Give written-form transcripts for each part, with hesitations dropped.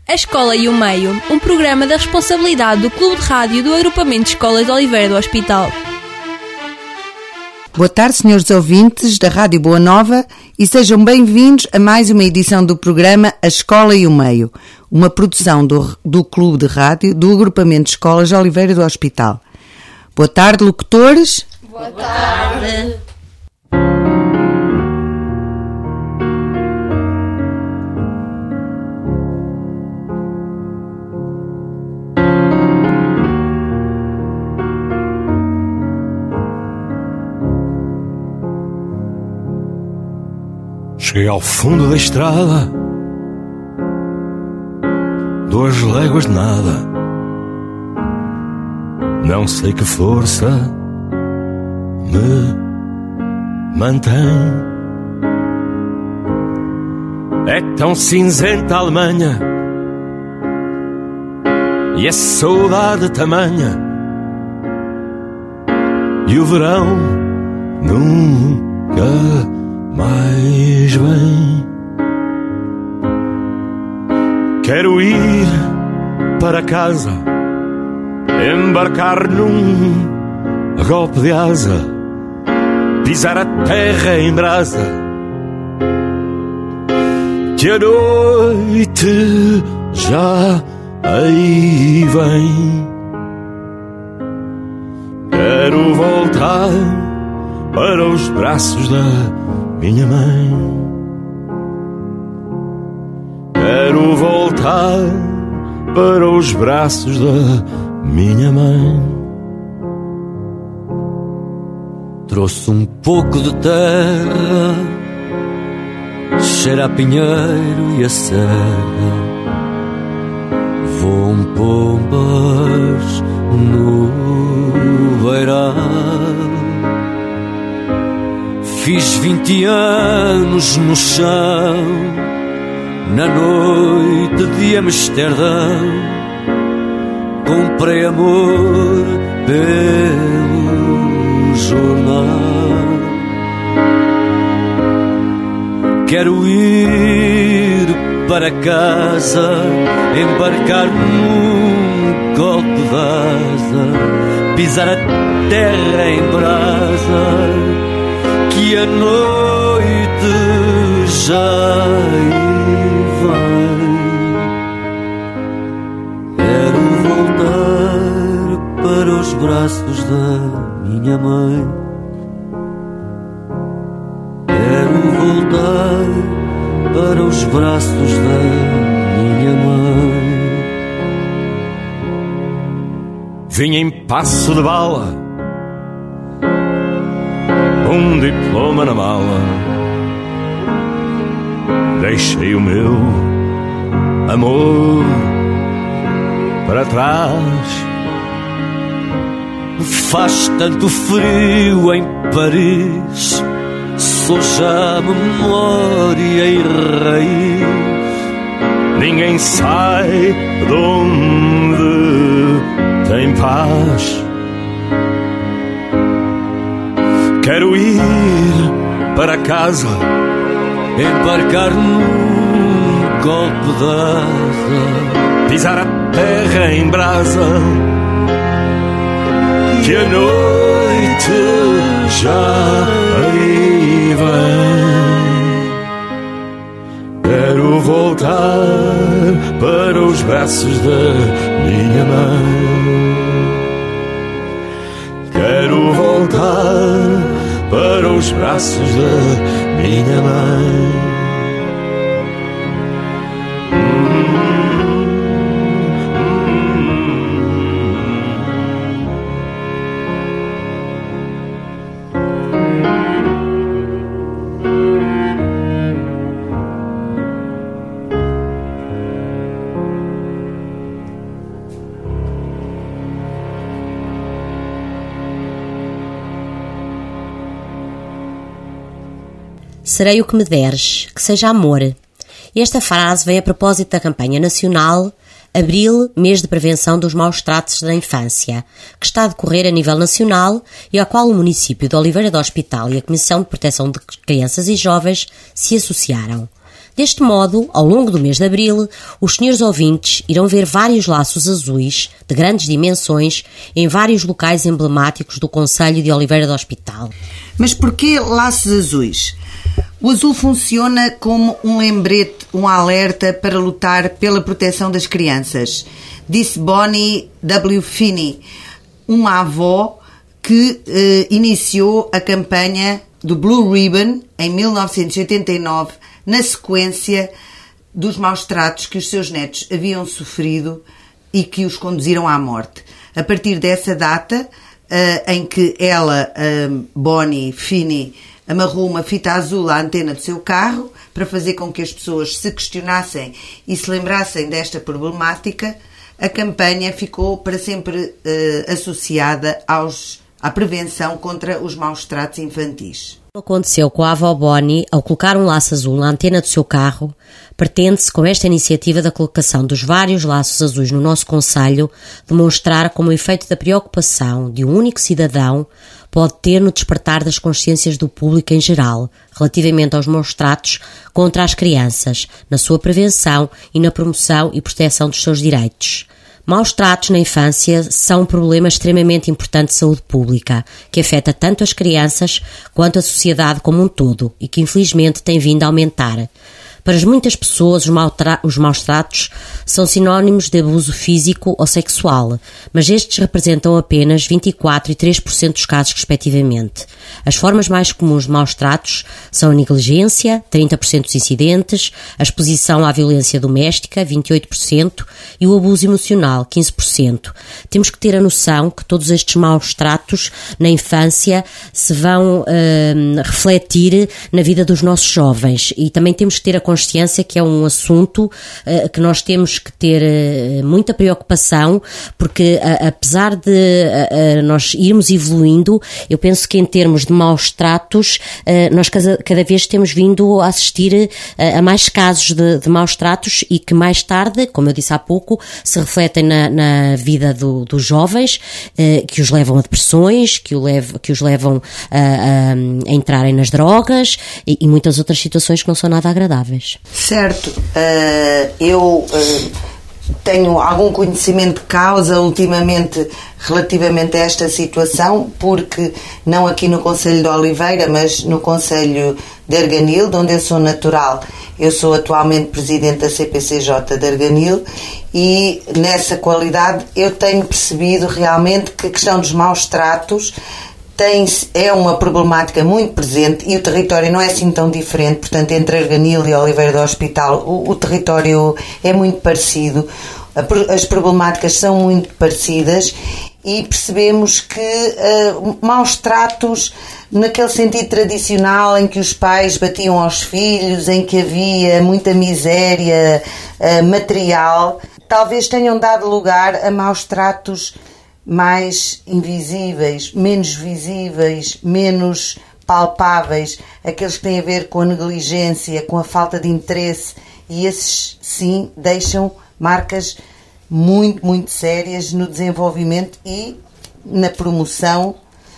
A Escola e o Meio, um programa da responsabilidade do Clube de Rádio do Agrupamento de Escolas de Oliveira do Hospital. Boa tarde, senhores ouvintes da Rádio Boa Nova, e sejam bem-vindos a mais uma edição do programa A Escola e o Meio, uma produção do Clube de Rádio do Agrupamento de Escolas de Oliveira do Hospital. Boa tarde, locutores. Boa tarde. Cheguei ao fundo da estrada, 2 léguas de nada. Não sei que força me mantém. É tão cinzenta a Alemanha e a saudade tamanha, e o verão nunca mais bem. Quero ir para casa, embarcar num golpe de asa, pisar a terra em brasa, que a noite já aí vem. Quero voltar para os braços da minha mãe. Quero voltar para os braços da minha mãe. Trouxe um pouco de terra, cheira a pinheiro e a serra. Voam pombas no beirão. Fiz 20 anos no chão, na noite de Amsterdão. Comprei amor pelo jornal. Quero ir para casa, embarcar num golpe de asa, pisar a terra em brasa, que a noite já vem. Quero voltar para os braços da minha mãe. Quero voltar para os braços da minha mãe. Vim em passo de bala, um diploma na mala. Deixei o meu amor para trás. Faz tanto frio em Paris, sou já memória e raiz. Ninguém sai de onde tem paz. Quero ir para casa, embarcar num golpe de asa, pisar a terra em brasa, que a noite já aí vem. Quero voltar para os braços da minha mãe. Quero voltar para os braços da minha mãe. Serei o que me deres, que seja amor. Esta frase vem a propósito da campanha nacional Abril, mês de prevenção dos maus tratos da infância, que está a decorrer a nível nacional e ao qual o município de Oliveira do Hospital e a Comissão de Proteção de Crianças e Jovens se associaram. Deste modo, ao longo do mês de abril, os senhores ouvintes irão ver vários laços azuis de grandes dimensões em vários locais emblemáticos do concelho de Oliveira do Hospital. Mas porquê laços azuis? O azul funciona como um lembrete, um alerta para lutar pela proteção das crianças. Disse Bonnie W. Finney, uma avó que iniciou a campanha do Blue Ribbon em 1989, na sequência dos maus tratos que os seus netos haviam sofrido e que os conduziram à morte. A partir dessa data, em que ela, Bonnie Finney, amarrou uma fita azul à antena do seu carro para fazer com que as pessoas se questionassem e se lembrassem desta problemática, a campanha ficou para sempre associada à prevenção contra os maus tratos infantis. Aconteceu com a avó Bonnie, ao colocar um laço azul na antena do seu carro, pretende-se, com esta iniciativa da colocação dos vários laços azuis no nosso concelho, demonstrar como o efeito da preocupação de um único cidadão pode ter no despertar das consciências do público em geral, relativamente aos maus tratos contra as crianças, na sua prevenção e na promoção e proteção dos seus direitos. Maus tratos na infância são um problema extremamente importante de saúde pública, que afeta tanto as crianças quanto a sociedade como um todo e que infelizmente tem vindo a aumentar. Para muitas pessoas, os maus tratos são sinónimos de abuso físico ou sexual, mas estes representam apenas 24% e 3% dos casos, respectivamente. As formas mais comuns de maus tratos são a negligência, 30% dos incidentes, a exposição à violência doméstica, 28%, e o abuso emocional, 15%. Temos que ter a noção que todos estes maus tratos na infância se vão refletir na vida dos nossos jovens, e também temos que ter a consciência que é um assunto que nós temos que ter muita preocupação, porque apesar de nós irmos evoluindo, eu penso que em termos de maus tratos nós cada vez temos vindo a assistir a mais casos de maus tratos e que mais tarde, como eu disse há pouco, se refletem na vida dos jovens, que os levam a depressões, que os levam a entrarem nas drogas e muitas outras situações que não são nada agradáveis. Certo, eu tenho algum conhecimento de causa ultimamente relativamente a esta situação, porque não aqui no concelho de Oliveira, mas no concelho de Arganil, de onde eu sou natural. Eu sou atualmente presidente da CPCJ de Arganil e nessa qualidade eu tenho percebido realmente que a questão dos maus tratos é uma problemática muito presente e o território não é assim tão diferente, portanto, entre Arganil e Oliveira do Hospital o território é muito parecido, as problemáticas são muito parecidas e percebemos que maus tratos naquele sentido tradicional em que os pais batiam aos filhos, em que havia muita miséria material, talvez tenham dado lugar a maus tratos mais invisíveis, menos visíveis, menos palpáveis, aqueles que têm a ver com a negligência, com a falta de interesse, e esses sim deixam marcas muito, muito sérias no desenvolvimento e na promoção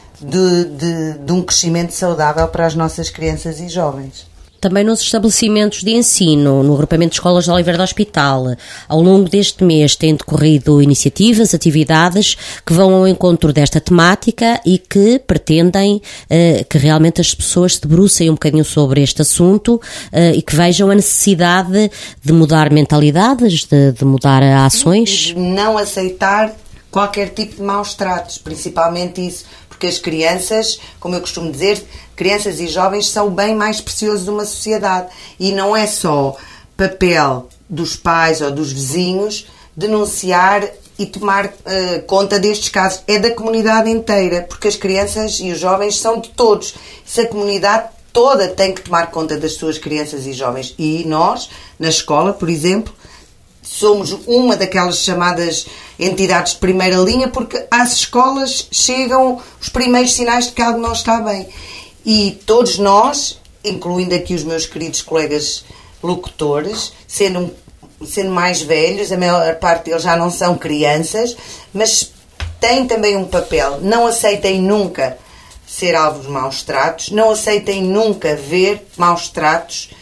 de um crescimento saudável para as nossas crianças e jovens. Também nos estabelecimentos de ensino, no agrupamento de escolas de Oliveira do Hospital, ao longo deste mês têm decorrido iniciativas, atividades que vão ao encontro desta temática e que pretendem que realmente as pessoas se debrucem um bocadinho sobre este assunto e que vejam a necessidade de mudar mentalidades, de mudar ações. Não aceitar qualquer tipo de maus tratos, principalmente isso, porque as crianças, como eu costumo dizer, crianças e jovens são o bem mais precioso de uma sociedade e não é só papel dos pais ou dos vizinhos denunciar e tomar conta destes casos, é da comunidade inteira, porque as crianças e os jovens são de todos, se a comunidade toda tem que tomar conta das suas crianças e jovens e nós, na escola, por exemplo, somos uma daquelas chamadas entidades de primeira linha porque às escolas chegam os primeiros sinais de que algo não está bem. E todos nós, incluindo aqui os meus queridos colegas locutores, sendo mais velhos, a maior parte deles já não são crianças, mas têm também um papel. Não aceitem nunca ser alvo de maus tratos, não aceitem nunca ver maus tratos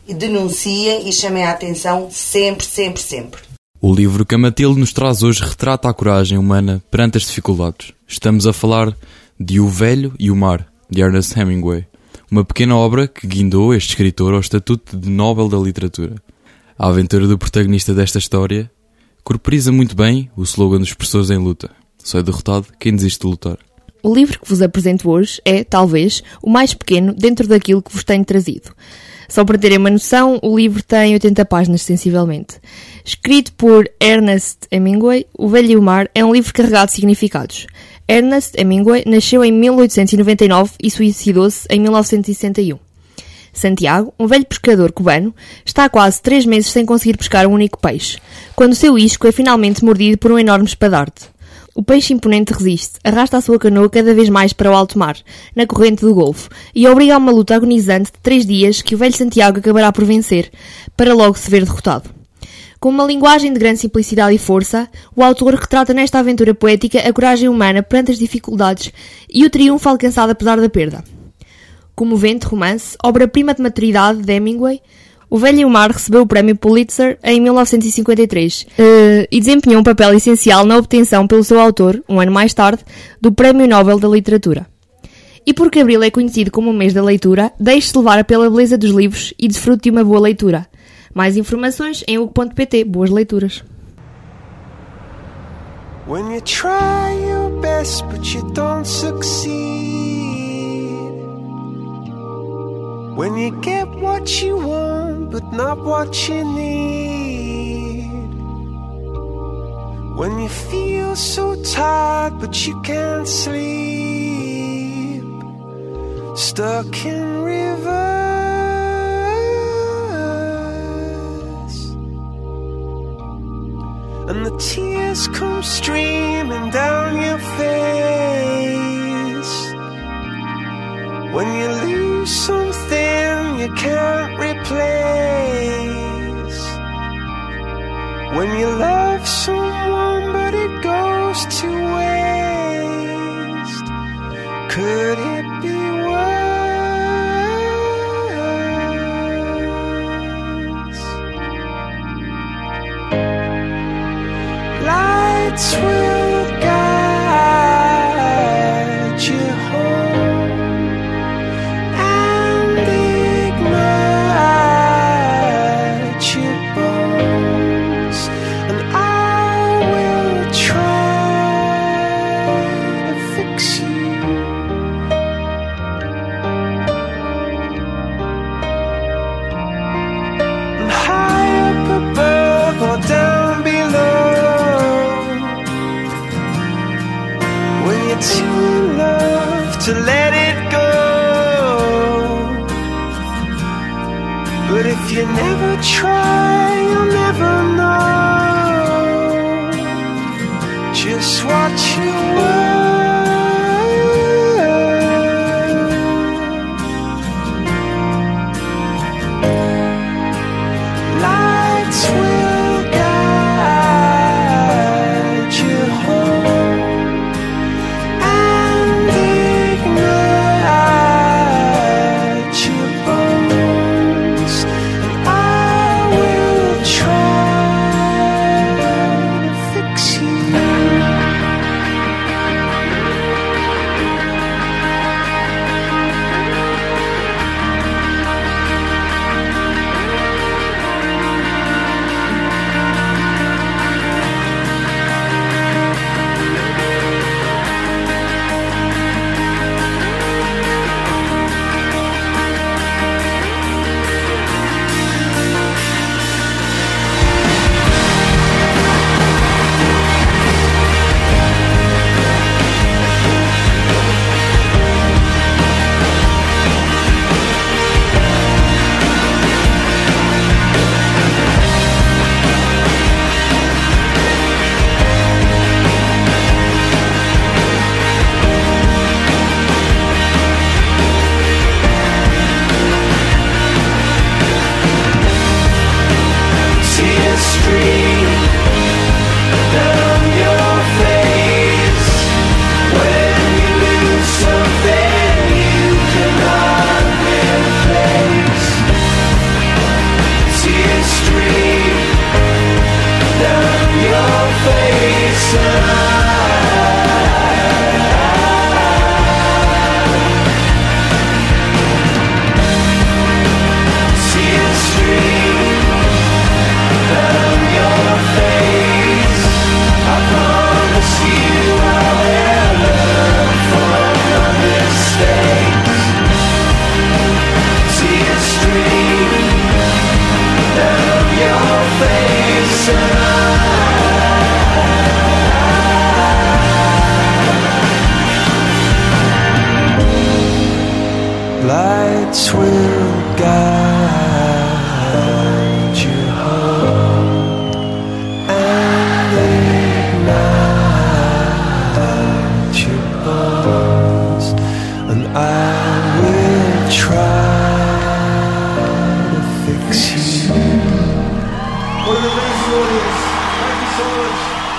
e denunciem e chamem a atenção sempre, sempre, sempre. O livro que a Matilde nos traz hoje retrata a coragem humana perante as dificuldades. Estamos a falar de O Velho e o Mar, de Ernest Hemingway, uma pequena obra que guindou este escritor ao estatuto de Nobel da Literatura. A aventura do protagonista desta história corporiza muito bem o slogan dos Pessoas em Luta: só é derrotado quem desiste de lutar. O livro que vos apresento hoje é, talvez, o mais pequeno dentro daquilo que vos tenho trazido. Só para terem uma noção, o livro tem 80 páginas, sensivelmente. Escrito por Ernest Hemingway, O Velho e o Mar é um livro carregado de significados. Ernest Hemingway nasceu em 1899 e suicidou-se em 1961. Santiago, um velho pescador cubano, está há quase 3 meses sem conseguir pescar um único peixe, quando o seu isco é finalmente mordido por um enorme espadarte. O peixe imponente resiste, arrasta a sua canoa cada vez mais para o alto mar, na corrente do Golfo, e obriga a uma luta agonizante de 3 dias que o velho Santiago acabará por vencer, para logo se ver derrotado. Com uma linguagem de grande simplicidade e força, o autor retrata nesta aventura poética a coragem humana perante as dificuldades e o triunfo alcançado apesar da perda. Comovente romance, obra-prima de maturidade de Hemingway, O Velho e o Mar recebeu o prémio Pulitzer em 1953 e desempenhou um papel essencial na obtenção pelo seu autor, um ano mais tarde, do Prémio Nobel da Literatura. E porque abril é conhecido como o mês da leitura, deixe-se levar pela beleza dos livros e desfrute de uma boa leitura. Mais informações em hugo.pt. Boas leituras. When you try your best but you don't succeed, when you get what you want but not what you need, when you feel so tired but you can't sleep, stuck in rivers, and the tears come streaming down your face, when you lose something you can't replace, when you love someone but it goes to waste, could it be worse? Lights will guide you home and ignite your bones, and I will try to fix you. And high up above or down below, when you're too in love to let it go, but if you never try, you'll never know just what you were. Lights will guide you home and ignite your bones, and I will try Lights will guide you home and ignite your bones, and I will try to fix you. What an amazing audience! Thank you so much.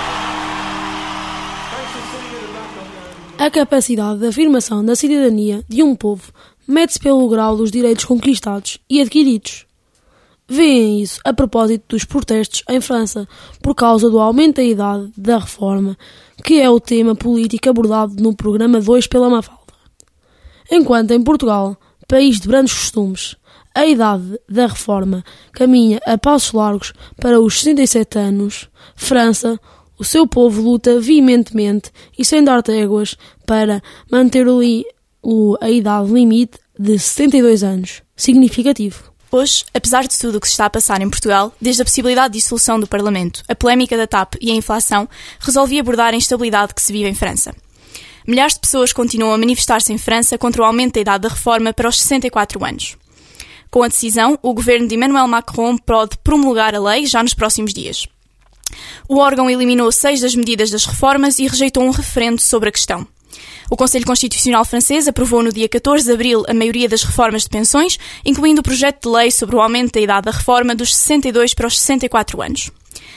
Thanks for sitting in the background. A capacidade de afirmação da cidadania de um povo mede-se pelo grau dos direitos conquistados e adquiridos. Vêem isso a propósito dos protestos em França por causa do aumento da idade da reforma, que é o tema político abordado no programa 2 pela Mafalda. Enquanto em Portugal, país de grandes costumes, a idade da reforma caminha a passos largos para os 67 anos, França, o seu povo luta veementemente e sem dar tréguas para manter a idade limite de 72 anos. Significativo. Hoje, apesar de tudo o que se está a passar em Portugal, desde a possibilidade de dissolução do Parlamento, a polémica da TAP e a inflação, resolvi abordar a instabilidade que se vive em França. Milhares de pessoas continuam a manifestar-se em França contra o aumento da idade da reforma para os 64 anos. Com a decisão, o governo de Emmanuel Macron pode promulgar a lei já nos próximos dias. O órgão eliminou 6 das medidas das reformas e rejeitou um referendo sobre a questão. O Conselho Constitucional francês aprovou no dia 14 de abril a maioria das reformas de pensões, incluindo o projeto de lei sobre o aumento da idade da reforma dos 62 para os 64 anos.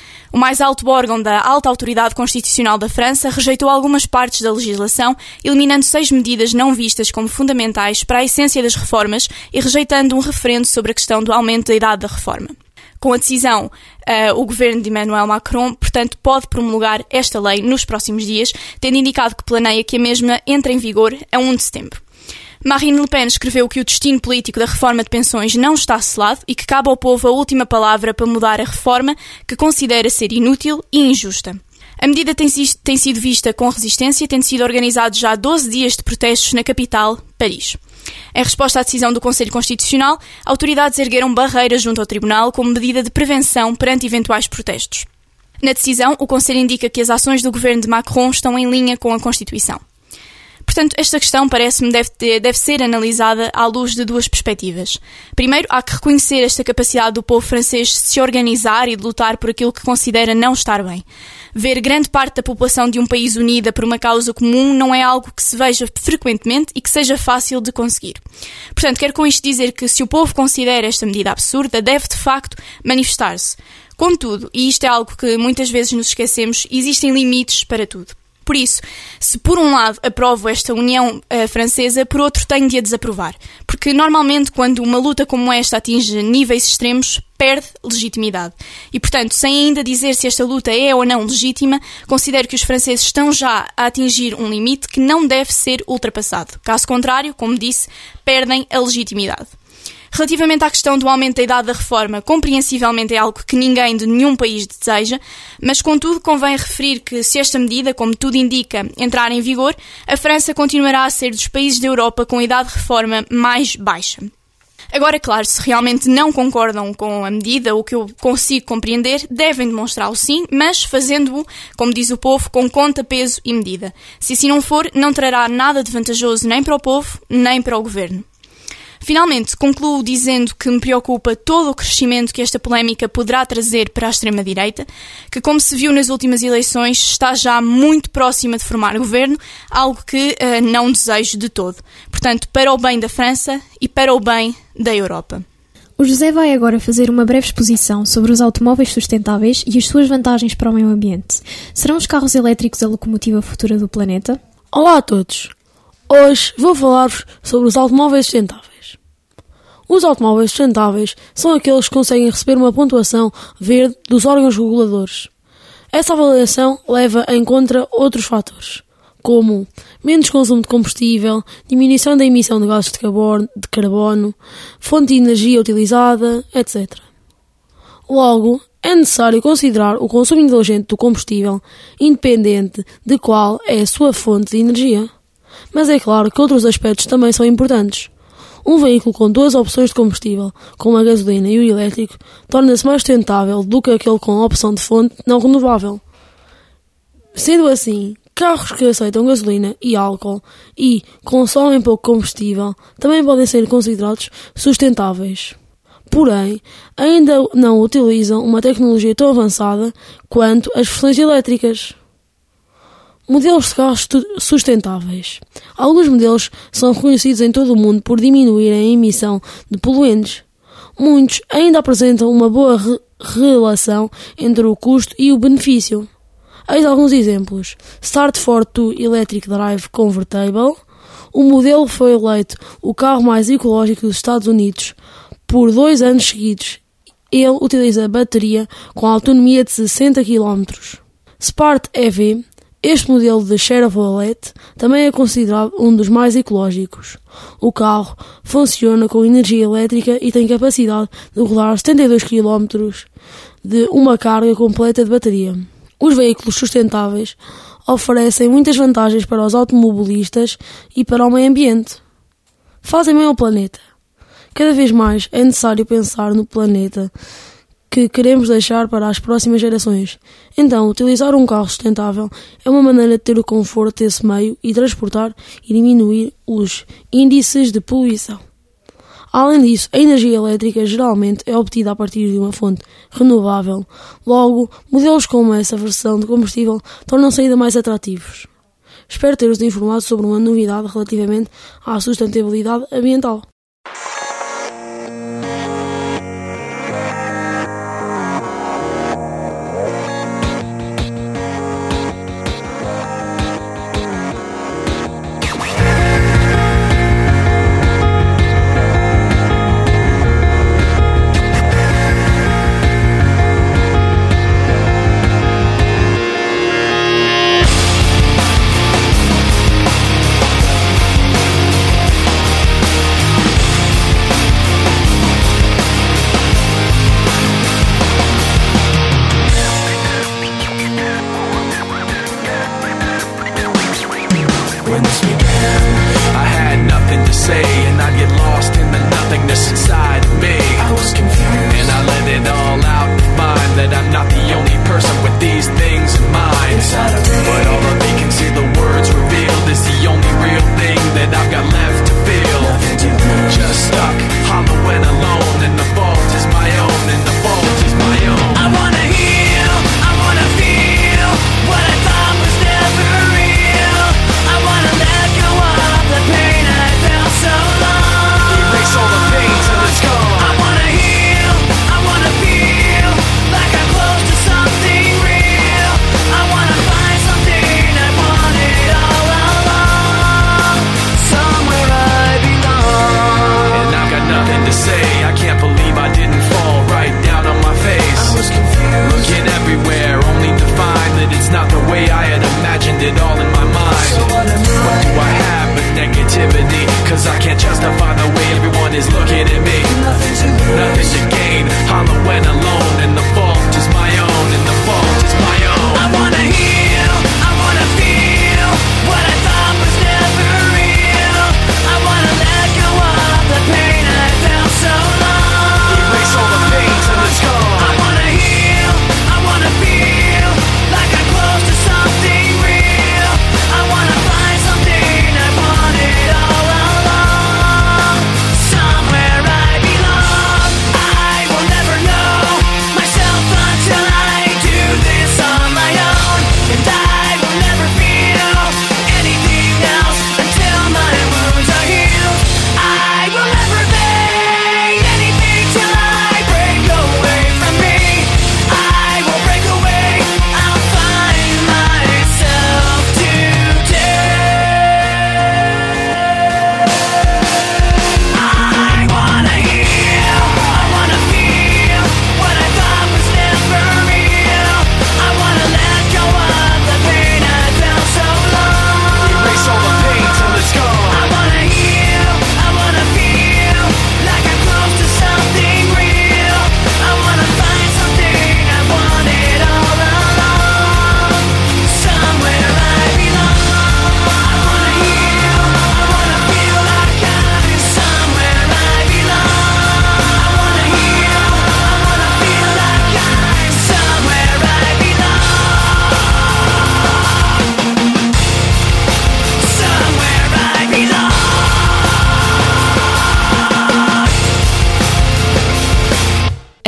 O mais alto órgão da Alta Autoridade Constitucional da França rejeitou algumas partes da legislação, eliminando 6 medidas não vistas como fundamentais para a essência das reformas e rejeitando um referendo sobre a questão do aumento da idade da reforma. Com a decisão, o governo de Emmanuel Macron, portanto, pode promulgar esta lei nos próximos dias, tendo indicado que planeia que a mesma entre em vigor a 1 de setembro. Marine Le Pen escreveu que o destino político da reforma de pensões não está selado e que cabe ao povo a última palavra para mudar a reforma, que considera ser inútil e injusta. A medida tem sido vista com resistência, tendo sido organizados já 12 dias de protestos na capital, Paris. Em resposta à decisão do Conselho Constitucional, autoridades ergueram barreiras junto ao Tribunal como medida de prevenção perante eventuais protestos. Na decisão, o Conselho indica que as ações do governo de Macron estão em linha com a Constituição. Portanto, esta questão parece-me deve ser analisada à luz de 2 perspectivas. Primeiro, há que reconhecer esta capacidade do povo francês de se organizar e de lutar por aquilo que considera não estar bem. Ver grande parte da população de um país unida por uma causa comum não é algo que se veja frequentemente e que seja fácil de conseguir. Portanto, quero com isto dizer que se o povo considera esta medida absurda, deve de facto manifestar-se. Contudo, e isto é algo que muitas vezes nos esquecemos, existem limites para tudo. Por isso, se por um lado aprovo esta união francesa, por outro tenho de a desaprovar. Porque normalmente quando uma luta como esta atinge níveis extremos, perde legitimidade. E portanto, sem ainda dizer se esta luta é ou não legítima, considero que os franceses estão já a atingir um limite que não deve ser ultrapassado. Caso contrário, como disse, perdem a legitimidade. Relativamente à questão do aumento da idade da reforma, compreensivelmente é algo que ninguém de nenhum país deseja, mas contudo convém referir que se esta medida, como tudo indica, entrar em vigor, a França continuará a ser dos países da Europa com a idade de reforma mais baixa. Agora, claro, se realmente não concordam com a medida, o que eu consigo compreender, devem demonstrá-lo sim, mas fazendo-o, como diz o povo, com conta, peso e medida. Se assim não for, não trará nada de vantajoso nem para o povo, nem para o governo. Finalmente, concluo dizendo que me preocupa todo o crescimento que esta polémica poderá trazer para a extrema-direita, que, como se viu nas últimas eleições, está já muito próxima de formar governo, algo que não desejo de todo. Portanto, para o bem da França e para o bem da Europa. O José vai agora fazer uma breve exposição sobre os automóveis sustentáveis e as suas vantagens para o meio ambiente. Serão os carros elétricos a locomotiva futura do planeta? Olá a todos! Hoje vou falar-vos sobre os automóveis sustentáveis. Os automóveis sustentáveis são aqueles que conseguem receber uma pontuação verde dos órgãos reguladores. Essa avaliação leva em conta outros fatores, como menos consumo de combustível, diminuição da emissão de gases de carbono, fonte de energia utilizada, etc. Logo, é necessário considerar o consumo inteligente do combustível, independente de qual é a sua fonte de energia. Mas é claro que outros aspectos também são importantes. Um veículo com duas opções de combustível, como a gasolina e o elétrico, torna-se mais sustentável do que aquele com a opção de fonte não renovável. Sendo assim, carros que aceitam gasolina e álcool e consomem pouco combustível também podem ser considerados sustentáveis. Porém, ainda não utilizam uma tecnologia tão avançada quanto as versões elétricas. Modelos de carros sustentáveis. Alguns modelos são reconhecidos em todo o mundo por diminuírem a emissão de poluentes. Muitos ainda apresentam uma boa relação entre o custo e o benefício. Eis alguns exemplos. Start Ford 2 Electric Drive Convertible. O modelo foi eleito o carro mais ecológico dos Estados Unidos por 2 anos seguidos. Ele utiliza bateria com autonomia de 60 km. Spart EV. Este modelo de Chevrolet também é considerado um dos mais ecológicos. O carro funciona com energia elétrica e tem capacidade de rodar 72 km de uma carga completa de bateria. Os veículos sustentáveis oferecem muitas vantagens para os automobilistas e para o meio ambiente. Fazem bem ao planeta. Cada vez mais é necessário pensar no planeta que queremos deixar para as próximas gerações. Então, utilizar um carro sustentável é uma maneira de ter o conforto desse meio e transportar e diminuir os índices de poluição. Além disso, a energia elétrica geralmente é obtida a partir de uma fonte renovável. Logo, modelos como essa versão de combustível tornam-se ainda mais atrativos. Espero ter-vos informado sobre uma novidade relativamente à sustentabilidade ambiental. Erase all the pain till it's gone. I wanna heal.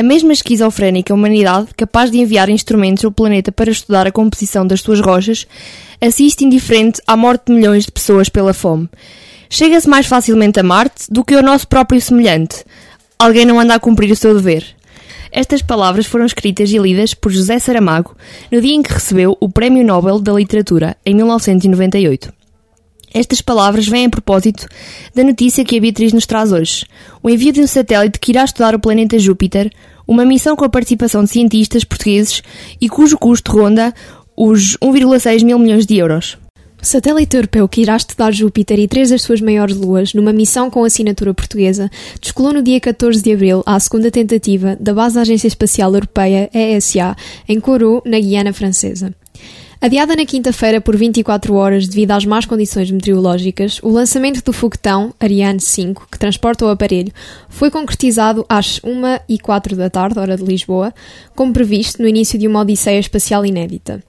A mesma esquizofrénica humanidade, capaz de enviar instrumentos ao planeta para estudar a composição das suas rochas, assiste indiferente à morte de milhões de pessoas pela fome. Chega-se mais facilmente a Marte do que ao nosso próprio semelhante. Alguém não anda a cumprir o seu dever. Estas palavras foram escritas e lidas por José Saramago no dia em que recebeu o Prémio Nobel da Literatura, em 1998. Estas palavras vêm a propósito da notícia que a Beatriz nos traz hoje. O envio de um satélite que irá estudar o planeta Júpiter, uma missão com a participação de cientistas portugueses e cujo custo ronda os 1,6 mil milhões de euros. O satélite europeu que irá estudar Júpiter e 3 das suas maiores luas, numa missão com assinatura portuguesa, descolou no dia 14 de abril à segunda tentativa da base da Agência Espacial Europeia, ESA, em Kourou, na Guiana Francesa. Adiada na quinta-feira por 24 horas devido às más condições meteorológicas, o lançamento do foguetão Ariane 5, que transporta o aparelho, foi concretizado às 1h04 da tarde, hora de Lisboa, como previsto no início de uma odisseia espacial inédita.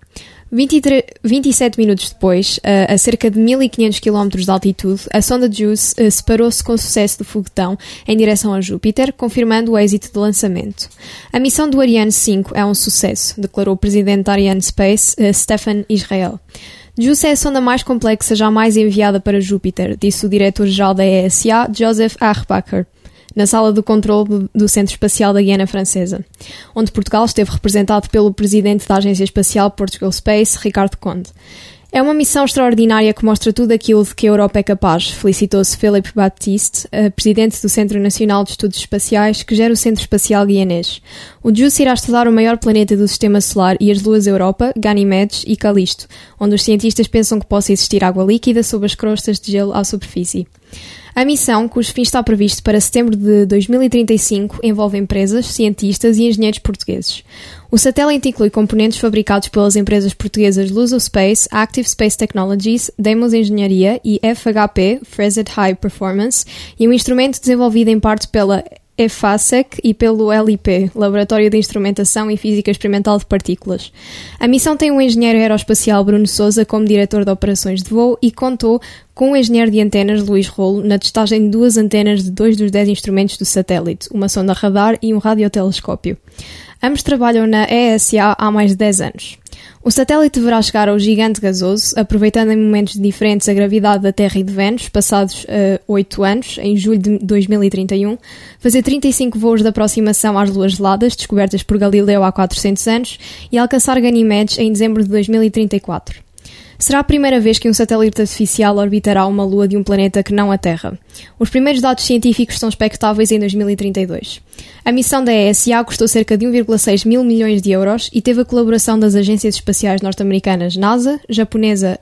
27 minutos depois, a cerca de 1500 km de altitude, a sonda JUICE separou-se com sucesso do foguetão em direção a Júpiter, confirmando o êxito do lançamento. A missão do Ariane 5 é um sucesso, declarou o presidente da Ariane Space, Stefan Israel. JUICE é a sonda mais complexa jamais enviada para Júpiter, disse o diretor-geral da ESA, Joseph Arbacher, na sala do controle do Centro Espacial da Guiana Francesa, onde Portugal esteve representado pelo presidente da Agência Espacial Portugal Space, Ricardo Conde. É uma missão extraordinária que mostra tudo aquilo de que a Europa é capaz, felicitou-se Philippe Baptiste, presidente do Centro Nacional de Estudos Espaciais, que gera o Centro Espacial Guianês. O JUICE irá estudar o maior planeta do Sistema Solar e as luas Europa, Ganymedes e Callisto, onde os cientistas pensam que possa existir água líquida sob as crostas de gelo à superfície. A missão, cujo fim está previsto para setembro de 2035, envolve empresas, cientistas e engenheiros portugueses. O satélite inclui componentes fabricados pelas empresas portuguesas Luso Space, Active Space Technologies, Deimos Engenharia e FHP, Frezed High Performance, e um instrumento desenvolvido em parte pela EFASEC e pelo LIP, Laboratório de Instrumentação e Física Experimental de Partículas. A missão tem o engenheiro aeroespacial Bruno Sousa como diretor de operações de voo e contou com o engenheiro de antenas Luís Rolo na testagem de 2 antenas de 2 dos 10 instrumentos do satélite, uma sonda radar e um radiotelescópio. Ambos trabalham na ESA há mais de 10 anos. O satélite deverá chegar ao gigante gasoso, aproveitando em momentos diferentes a gravidade da Terra e de Vênus, passados 8 anos, em julho de 2031, fazer 35 voos de aproximação às luas geladas, descobertas por Galileu há 400 anos, e alcançar Ganymedes em dezembro de 2034. Será a primeira vez que um satélite artificial orbitará uma lua de um planeta que não a Terra. Os primeiros dados científicos são expectáveis em 2032. A missão da ESA custou cerca de 1,6 mil milhões de euros e teve a colaboração das agências espaciais norte-americanas NASA, japonesa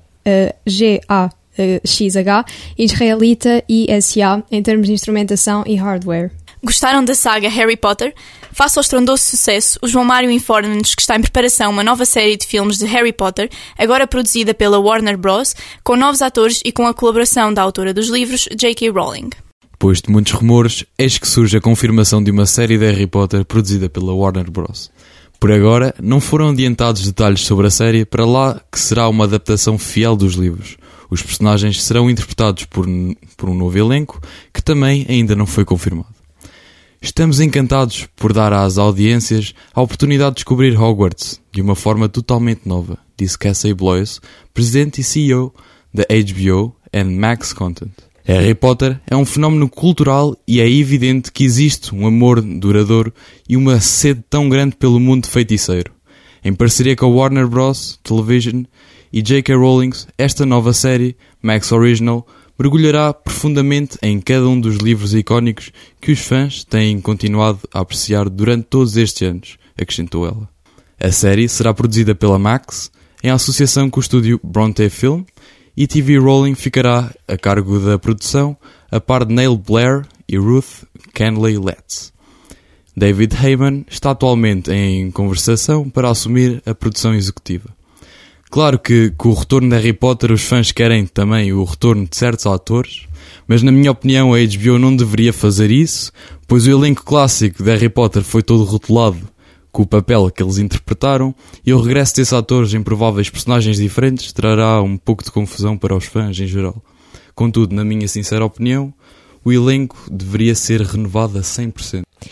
GAXH e israelita ISA em termos de instrumentação e hardware. Gostaram da saga Harry Potter? Face ao estrondoso sucesso, o João Mário informa-nos que está em preparação uma nova série de filmes de Harry Potter, agora produzida pela Warner Bros., com novos atores e com a colaboração da autora dos livros, J.K. Rowling. Depois de muitos rumores, eis que surge a confirmação de uma série de Harry Potter produzida pela Warner Bros. Por agora, não foram adiantados detalhes sobre a série, para lá que será uma adaptação fiel dos livros. Os personagens serão interpretados por um novo elenco, que também ainda não foi confirmado. Estamos encantados por dar às audiências a oportunidade de descobrir Hogwarts de uma forma totalmente nova, disse Cassie Bloys, presidente e CEO da HBO and Max Content. Harry Potter é um fenómeno cultural e é evidente que existe um amor duradouro e uma sede tão grande pelo mundo feiticeiro. Em parceria com a Warner Bros. Television e J.K. Rowling, esta nova série, Max Original, mergulhará profundamente em cada um dos livros icónicos que os fãs têm continuado a apreciar durante todos estes anos, acrescentou ela. A série será produzida pela Max, em associação com o estúdio Bronte Film, e TV Rowling ficará a cargo da produção, a par de Neil Blair e Ruth Kenley Letts. David Heyman está atualmente em conversação para assumir a produção executiva. Claro que com o retorno de Harry Potter os fãs querem também o retorno de certos atores, mas na minha opinião a HBO não deveria fazer isso, pois o elenco clássico de Harry Potter foi todo rotulado com o papel que eles interpretaram e o regresso desses atores em prováveis personagens diferentes trará um pouco de confusão para os fãs em geral. Contudo, na minha sincera opinião, o elenco deveria ser renovado a 100%.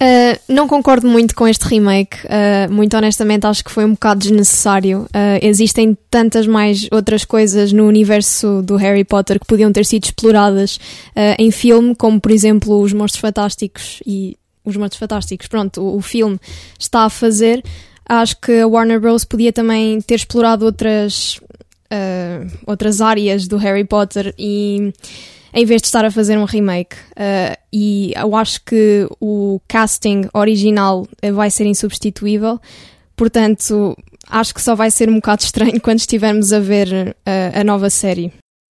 Não concordo muito com este remake, muito honestamente acho que foi um bocado desnecessário. Existem tantas mais outras coisas no universo do Harry Potter que podiam ter sido exploradas em filme, como por exemplo os Monstros Fantásticos e os Monstros Fantásticos, pronto, o filme está a fazer. Acho que a Warner Bros. Podia também ter explorado outras áreas do Harry Potter e em vez de estar a fazer um remake. E eu acho que o casting original vai ser insubstituível, portanto acho que só vai ser um bocado estranho quando estivermos a ver a nova série.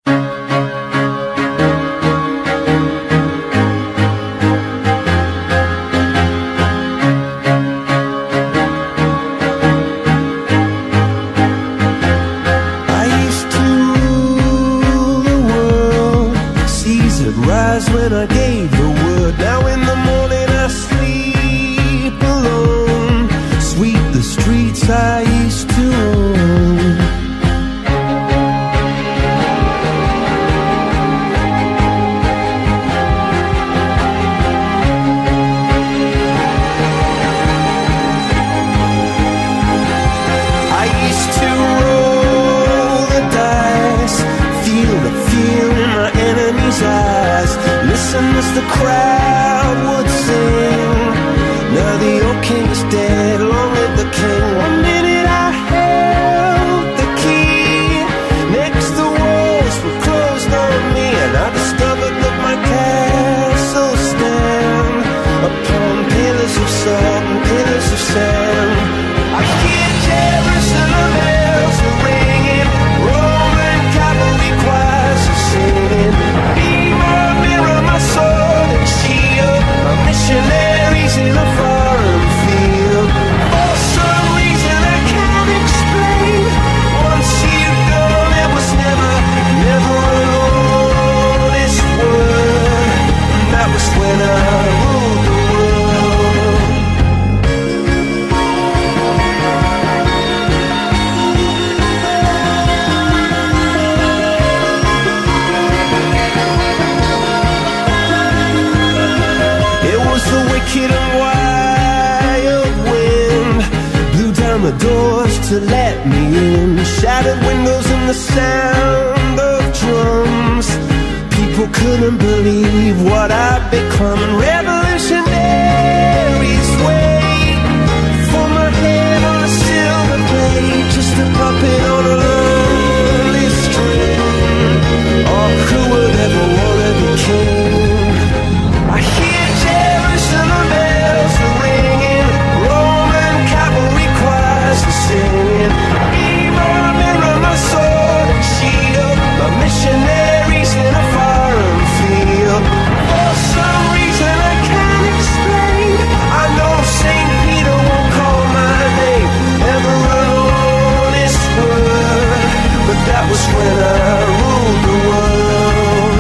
When I gave the word, now in the morning I sleep alone. Sweep the streets I used to own. I used to roll the dice, feel the fear in my enemy's eyes. Listen as the crowd would sing. Now the old king is dead, long live the king. One minute I held the key, next the walls were closed on me, and I discovered that my castle stand upon pillars of salt and pillars of sand. I hear Jerusalem bells are ringing, Roman cavalry choirs are singing. My sword and shield, my missionaries in a foreign field. For some reason I can't explain, once you've gone it was never an honest word. And that was when I ruled the world. The wicked and wild wind blew down the doors to let me in. Shattered windows and the sound of drums. People couldn't believe what I'd become. And revolutionaries wait for my head on a silver plate, just a puppet on a lonely string. Oh, who would ever want to be king? I hear Jerusalem bells are ringing, Roman cavalry choirs are singing. Be my mirror, my sword and shield, my missionaries in a foreign field. For some reason I can't explain, I know St. Peter won't call my name, never an honest word, but that was when I ruled the world.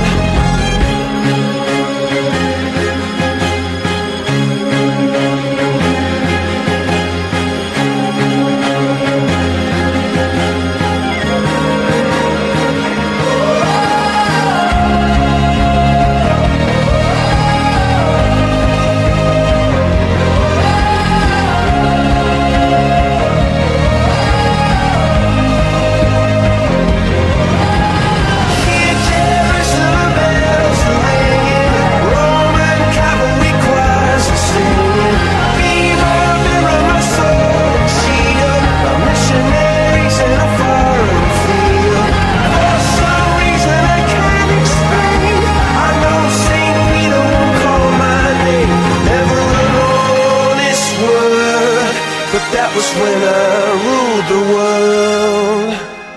Was when I ruled the world.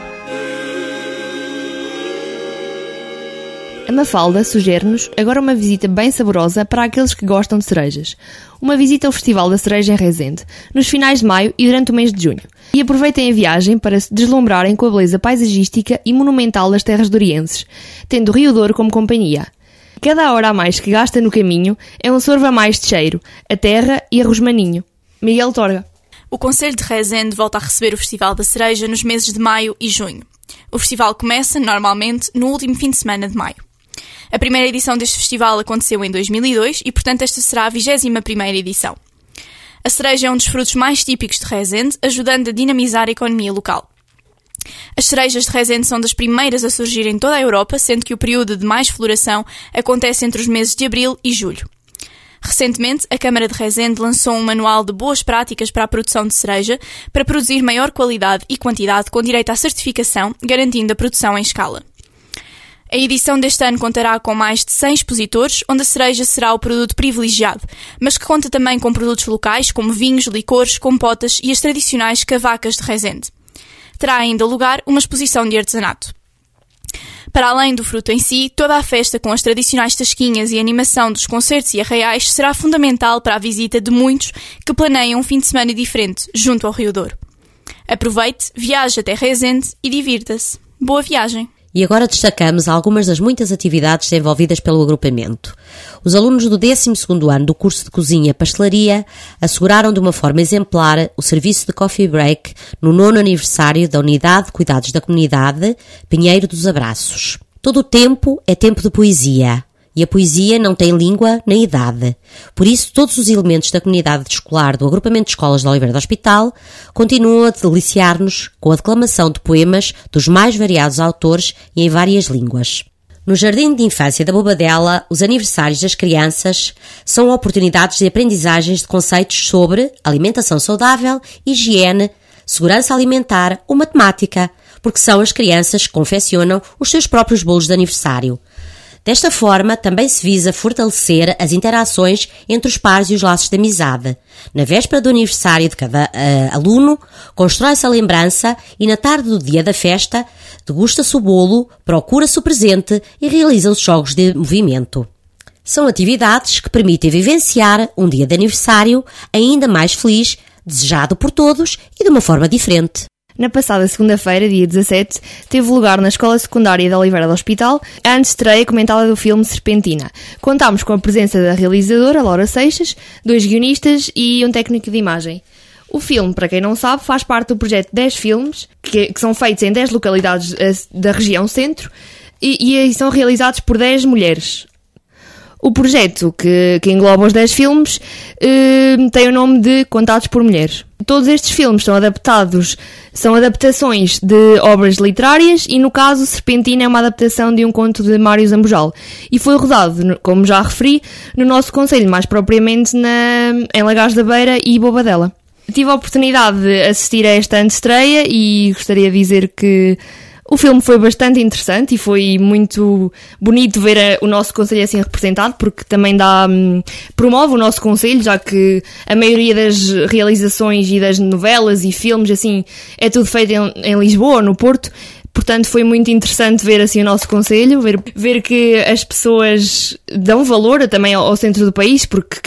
A Mafalda sugere-nos agora uma visita bem saborosa para aqueles que gostam de cerejas. Uma visita ao Festival da Cereja em Rezende, nos finais de maio e durante o mês de junho. E aproveitem a viagem para se deslumbrarem com a beleza paisagística e monumental das terras dorienses, tendo o Rio Douro como companhia. Cada hora a mais que gasta no caminho é um sorvo a mais de cheiro, a terra e a rosmaninho. Miguel Torga. O Concelho de Rezende volta a receber o Festival da Cereja nos meses de maio e junho. O festival começa, normalmente, no último fim de semana de maio. A primeira edição deste festival aconteceu em 2002 e, portanto, esta será a 21ª edição. A cereja é um dos frutos mais típicos de Rezende, ajudando a dinamizar a economia local. As cerejas de Rezende são das primeiras a surgir em toda a Europa, sendo que o período de mais floração acontece entre os meses de abril e julho. Recentemente, a Câmara de Rezende lançou um manual de boas práticas para a produção de cereja para produzir maior qualidade e quantidade com direito à certificação, garantindo a produção em escala. A edição deste ano contará com mais de 100 expositores, onde a cereja será o produto privilegiado, mas que conta também com produtos locais como vinhos, licores, compotas e as tradicionais cavacas de Rezende. Terá ainda lugar uma exposição de artesanato. Para além do fruto em si, toda a festa com as tradicionais tasquinhas e a animação dos concertos e arraiais será fundamental para a visita de muitos que planeiam um fim de semana diferente, junto ao Rio Douro. Aproveite, viaje até Rezende e divirta-se. Boa viagem! E agora destacamos algumas das muitas atividades desenvolvidas pelo agrupamento. Os alunos do 12º ano do curso de Cozinha e Pastelaria asseguraram de uma forma exemplar o serviço de coffee break no 9º aniversário da Unidade de Cuidados da Comunidade Pinheiro dos Abraços. Todo o tempo é tempo de poesia. E a poesia não tem língua nem idade. Por isso, todos os elementos da comunidade escolar do agrupamento de escolas de Oliveira do Hospital continuam a deliciar-nos com a declamação de poemas dos mais variados autores e em várias línguas. No Jardim de Infância da Bobadela, os aniversários das crianças são oportunidades de aprendizagens de conceitos sobre alimentação saudável, higiene, segurança alimentar ou matemática, porque são as crianças que confeccionam os seus próprios bolos de aniversário. Desta forma, também se visa fortalecer as interações entre os pares e os laços de amizade. Na véspera do aniversário de cada aluno, constrói-se a lembrança e na tarde do dia da festa, degusta-se o bolo, procura-se o presente e realiza-se jogos de movimento. São atividades que permitem vivenciar um dia de aniversário ainda mais feliz, desejado por todos e de uma forma diferente. Na passada segunda-feira, dia 17, teve lugar na Escola Secundária de Oliveira do Hospital a antestreia comentada do filme Serpentina. Contámos com a presença da realizadora Laura Seixas, 2 guionistas e um técnico de imagem. O filme, para quem não sabe, faz parte do projeto 10 filmes, que são feitos em 10 localidades da região centro e são realizados por 10 mulheres. O projeto, que engloba os 10 filmes, tem o nome de Contados por Mulheres. Todos estes filmes são adaptações de obras literárias e, no caso, Serpentina é uma adaptação de um conto de Mário Zambojal. E foi rodado, como já referi, no nosso concelho, mais propriamente em Lagares da Beira e Bobadela. Tive a oportunidade de assistir a esta antestreia e gostaria de dizer que o filme foi bastante interessante e foi muito bonito ver o nosso concelho assim representado, porque também promove o nosso concelho, já que a maioria das realizações e das novelas e filmes assim é tudo feito em Lisboa, no Porto. Portanto, foi muito interessante ver assim o nosso concelho, ver que as pessoas dão valor também ao centro do país, porque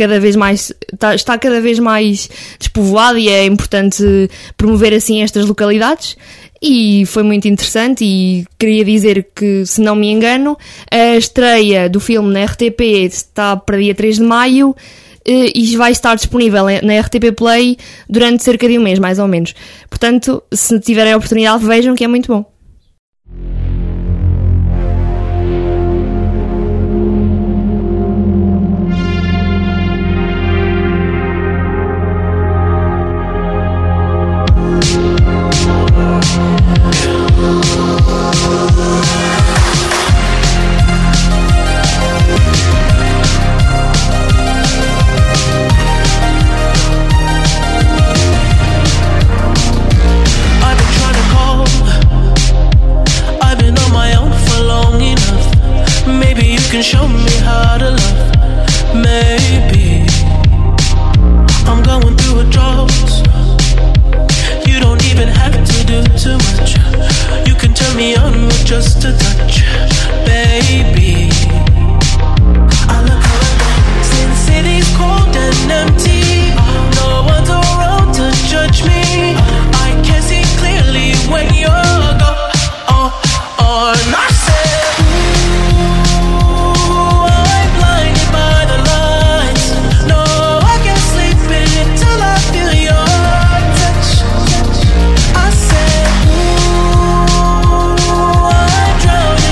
está cada vez mais despovoado e é importante promover assim estas localidades. E foi muito interessante e queria dizer que, se não me engano, a estreia do filme na RTP está para dia 3 de maio e vai estar disponível na RTP Play durante cerca de um mês, mais ou menos. Portanto, se tiverem a oportunidade, vejam que é muito bom. Can show me how to love. Maybe I'm going through a drought. You don't even have to do too much. You can turn me on with just a touch, baby. I look around since city's cold and empty. No one's around to judge me. I can see clearly when you're gone. And I said, drowning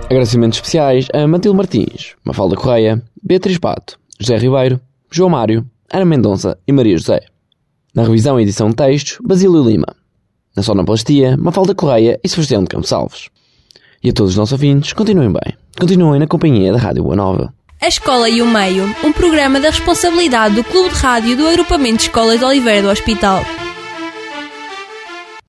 Agradecimentos especiais a Matilde Martins, Mafalda Correia, Beatriz Pato, José Ribeiro, João Mário, Ana Mendonça e Maria José. Na revisão e edição de textos, Basílio Lima. Na sonoplastia, Mafalda Correia e Sebastião de Campos Alves. E a todos os nossos ouvintes, continuem bem. Continuem na companhia da Rádio Boa Nova. A Escola e o Meio, um programa da responsabilidade do Clube de Rádio do Agrupamento de Escolas de Oliveira do Hospital.